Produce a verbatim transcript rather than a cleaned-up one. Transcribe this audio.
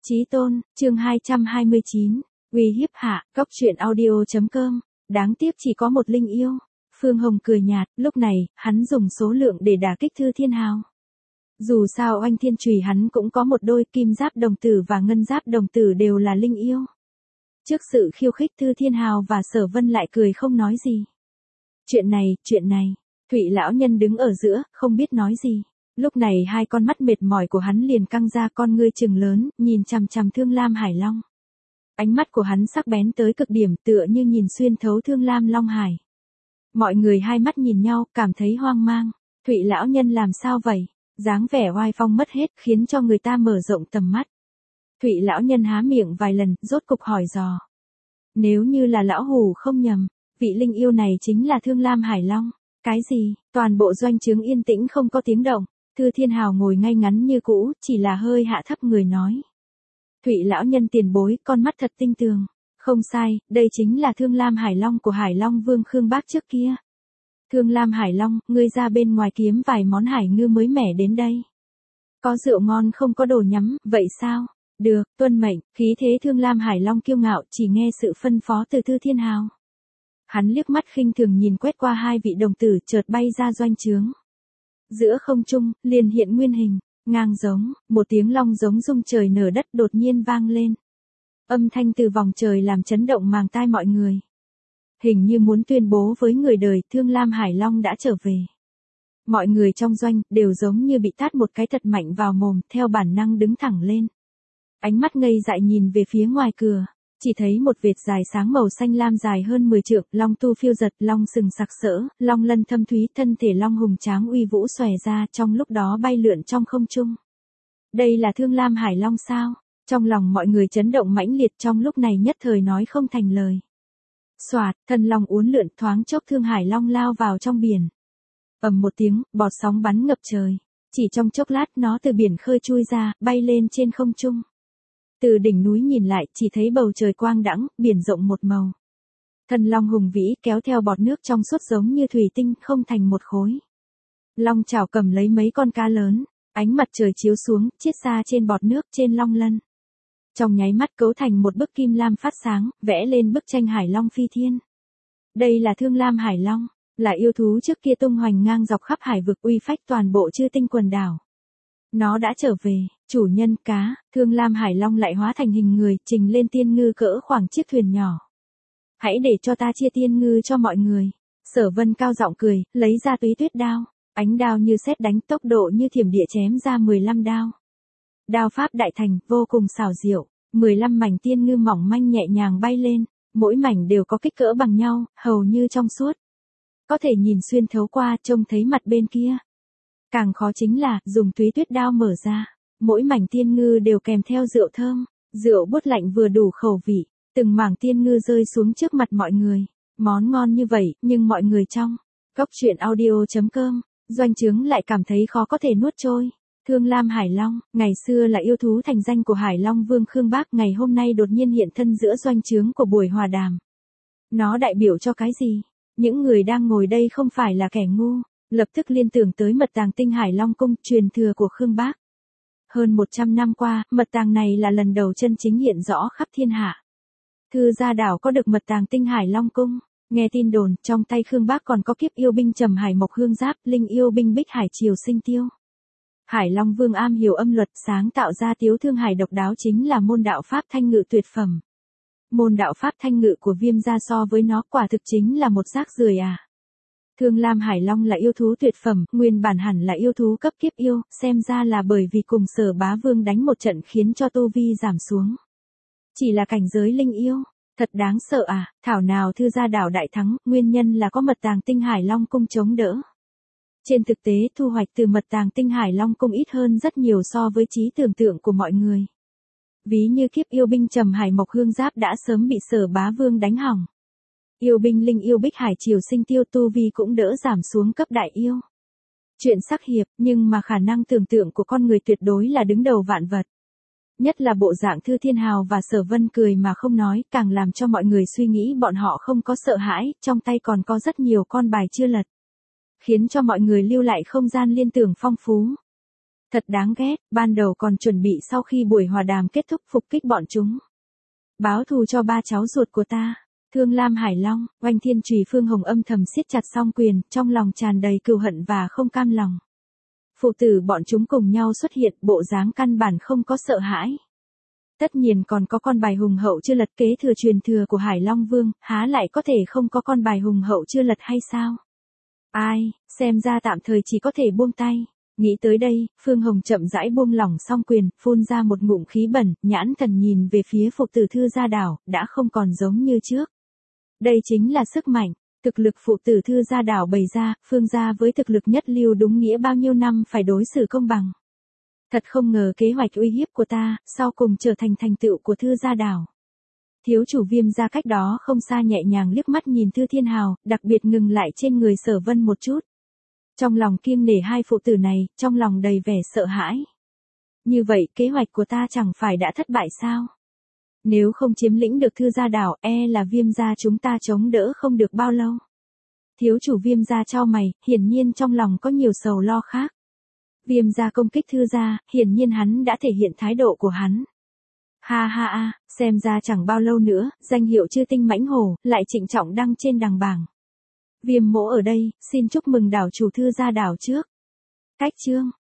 Chí tôn, chương hai trăm hai mươi chín, uy hiếp hạ, cốc truyện audio.com, đáng tiếc chỉ có một linh yêu. Phương Hồng cười nhạt, lúc này, hắn dùng số lượng để đả kích Thư Thiên Hào. Dù sao oanh thiên chùy hắn cũng có một đôi, kim giáp đồng tử và ngân giáp đồng tử đều là linh yêu. Trước sự khiêu khích Thư Thiên Hào và Sở Vân lại cười không nói gì. Chuyện này, chuyện này, Thụy lão nhân đứng ở giữa, không biết nói gì. Lúc này hai con mắt mệt mỏi của hắn liền căng ra, con ngươi trừng lớn, nhìn chằm chằm Thương Lam Hải Long. Ánh mắt của hắn sắc bén tới cực điểm, tựa như nhìn xuyên thấu Thương Lam Long Hải. Mọi người hai mắt nhìn nhau, cảm thấy hoang mang. Thụy lão nhân làm sao vậy? Dáng vẻ oai phong mất hết, khiến cho người ta mở rộng tầm mắt. Thụy lão nhân há miệng vài lần, rốt cục hỏi dò. Nếu như là lão hủ không nhầm, vị linh yêu này chính là Thương Lam Hải Long. Cái gì? Toàn bộ doanh trướng yên tĩnh không có tiếng động. Thư Thiên Hào ngồi ngay ngắn như cũ, chỉ là hơi hạ thấp người nói. Thụy lão nhân tiền bối, con mắt thật tinh tường. Không sai, đây chính là Thương Lam Hải Long của Hải Long Vương Khương Bác trước kia. Thương Lam Hải Long, ngươi ra bên ngoài kiếm vài món hải ngư mới mẻ đến đây. Có rượu ngon không có đồ nhắm, vậy sao? Được, tuân mệnh. Khí thế Thương Lam Hải Long kiêu ngạo, chỉ nghe sự phân phó từ Thư Thiên Hào. Hắn liếc mắt khinh thường nhìn quét qua hai vị đồng tử, chợt bay ra doanh trướng. Giữa không trung, liền hiện nguyên hình, ngang giống, một tiếng long giống rung trời nở đất đột nhiên vang lên. Âm thanh từ vòng trời làm chấn động màng tai mọi người. Hình như muốn tuyên bố với người đời, Thương Lam Hải Long đã trở về. Mọi người trong doanh, đều giống như bị tát một cái thật mạnh vào mồm, theo bản năng đứng thẳng lên. Ánh mắt ngây dại nhìn về phía ngoài cửa. Chỉ thấy một vệt dài sáng màu xanh lam dài hơn mười trượng, long tu phiêu giật, long sừng sặc sỡ, long lân thâm thúy, thân thể long hùng tráng uy vũ xòe ra, trong lúc đó bay lượn trong không trung. Đây là Thương Lam Hải Long sao? Trong lòng mọi người chấn động mãnh liệt, trong lúc này nhất thời nói không thành lời. Xoạt, thân long uốn lượn, thoáng chốc Thương Hải Long lao vào trong biển. Ầm một tiếng, bọt sóng bắn ngập trời. Chỉ trong chốc lát nó từ biển khơi chui ra, bay lên trên không trung. Từ đỉnh núi nhìn lại, chỉ thấy bầu trời quang đãng, biển rộng một màu. Thân long hùng vĩ kéo theo bọt nước trong suốt giống như thủy tinh, không thành một khối. Long chảo cầm lấy mấy con cá lớn, ánh mặt trời chiếu xuống, chiết ra trên bọt nước trên long lân. Trong nháy mắt cấu thành một bức kim lam phát sáng, vẽ lên bức tranh Hải Long phi thiên. Đây là Thương Lam Hải Long, là yêu thú trước kia tung hoành ngang dọc khắp hải vực, uy phách toàn bộ Chư Tinh quần đảo. Nó đã trở về, chủ nhân cá, Thương Lam Hải Long lại hóa thành hình người, trình lên tiên ngư cỡ khoảng chiếc thuyền nhỏ. Hãy để cho ta chia tiên ngư cho mọi người. Sở Vân cao giọng cười, lấy ra túy tuyết đao. Ánh đao như sét đánh, tốc độ như thiểm điện chém ra mười lăm đao. Đao pháp đại thành, vô cùng xảo diệu. mười lăm mảnh tiên ngư mỏng manh nhẹ nhàng bay lên. Mỗi mảnh đều có kích cỡ bằng nhau, hầu như trong suốt. Có thể nhìn xuyên thấu qua, trông thấy mặt bên kia. Càng khó chính là, dùng túy tuyết đao mở ra. Mỗi mảnh tiên ngư đều kèm theo rượu thơm. Rượu bút lạnh vừa đủ khẩu vị. Từng mảng tiên ngư rơi xuống trước mặt mọi người. Món ngon như vậy, nhưng mọi người trong cốc truyện audio.com, doanh trướng lại cảm thấy khó có thể nuốt trôi. Thương Lam Hải Long, ngày xưa là yêu thú thành danh của Hải Long Vương Khương Bác, ngày hôm nay đột nhiên hiện thân giữa doanh trướng của buổi hòa đàm. Nó đại biểu cho cái gì? Những người đang ngồi đây không phải là kẻ ngu, lập tức liên tưởng tới mật tàng tinh Hải Long Cung, truyền thừa của Khương Bác. Hơn một trăm năm qua, mật tàng này là lần đầu chân chính hiện rõ khắp thiên hạ. Thư gia đảo có được mật tàng tinh Hải Long Cung. Nghe tin đồn, trong tay Khương Bác còn có kiếp yêu binh Trầm Hải Mộc Hương Giáp, linh yêu binh Bích Hải Triều Sinh Tiêu. Hải Long Vương am hiểu âm luật, sáng tạo ra Tiếu Thương Hải độc đáo chính là môn đạo pháp thanh ngự tuyệt phẩm. Môn đạo pháp thanh ngự của Viêm gia so với nó quả thực chính là một rác rưởi à. Thương Lam Hải Long là yêu thú tuyệt phẩm, nguyên bản hẳn là yêu thú cấp kiếp yêu, xem ra là bởi vì cùng Sở Bá Vương đánh một trận khiến cho tu vi giảm xuống. Chỉ là cảnh giới linh yêu, thật đáng sợ à, thảo nào Thư gia đảo đại thắng, nguyên nhân là có mật tàng tinh Hải Long Cung chống đỡ. Trên thực tế, thu hoạch từ mật tàng tinh Hải Long Cung ít hơn rất nhiều so với trí tưởng tượng của mọi người. Ví như kiếp yêu binh Trầm Hải Mộc Hương Giáp đã sớm bị Sở Bá Vương đánh hỏng. Yêu binh linh yêu Bích Hải Triều Sinh Tiêu tu vi cũng đỡ giảm xuống cấp đại yêu. Chuyện sắc hiệp, nhưng mà khả năng tưởng tượng của con người tuyệt đối là đứng đầu vạn vật. Nhất là bộ dạng Thư Thiên Hào và Sở Vân cười mà không nói, càng làm cho mọi người suy nghĩ bọn họ không có sợ hãi, trong tay còn có rất nhiều con bài chưa lật. Khiến cho mọi người lưu lại không gian liên tưởng phong phú. Thật đáng ghét, ban đầu còn chuẩn bị sau khi buổi hòa đàm kết thúc phục kích bọn chúng. Báo thù cho ba cháu ruột của ta. Thương Lam Hải Long, Oanh Thiên Trùy Phương Hồng âm thầm siết chặt song quyền, trong lòng tràn đầy cừu hận và không cam lòng. Phụ tử bọn chúng cùng nhau xuất hiện, bộ dáng căn bản không có sợ hãi. Tất nhiên còn có con bài hùng hậu chưa lật kế thừa truyền thừa của Hải Long Vương, há lại có thể không có con bài hùng hậu chưa lật hay sao? Ai, xem ra tạm thời chỉ có thể buông tay. Nghĩ tới đây, Phương Hồng chậm rãi buông lỏng song quyền, phun ra một ngụm khí bẩn, nhãn thần nhìn về phía phụ tử Thư Gia Đảo, đã không còn giống như trước. Đây chính là sức mạnh, thực lực phụ tử Thư Gia Đảo bày ra, Phương gia với thực lực nhất lưu đúng nghĩa bao nhiêu năm phải đối xử công bằng. Thật không ngờ kế hoạch uy hiếp của ta, sau cùng trở thành thành tựu của Thư Gia Đảo. Thiếu chủ Viêm gia cách đó không xa nhẹ nhàng liếc mắt nhìn Thư Thiên Hào, đặc biệt ngừng lại trên người Sở Vân một chút. Trong lòng kiêng nể hai phụ tử này, trong lòng đầy vẻ sợ hãi. Như vậy kế hoạch của ta chẳng phải đã thất bại sao? Nếu không chiếm lĩnh được Thư Gia Đảo, e là Viêm gia chúng ta chống đỡ không được bao lâu. Thiếu chủ Viêm gia chau mày, hiển nhiên trong lòng có nhiều sầu lo khác. Viêm gia công kích Thư gia, hiển nhiên hắn đã thể hiện thái độ của hắn. Ha ha ha, xem ra chẳng bao lâu nữa, danh hiệu Chư Tinh Mãnh Hổ lại trịnh trọng đăng trên đằng bảng. Viêm mỗ ở đây, xin chúc mừng đảo chủ Thư Gia Đảo trước. Cách chương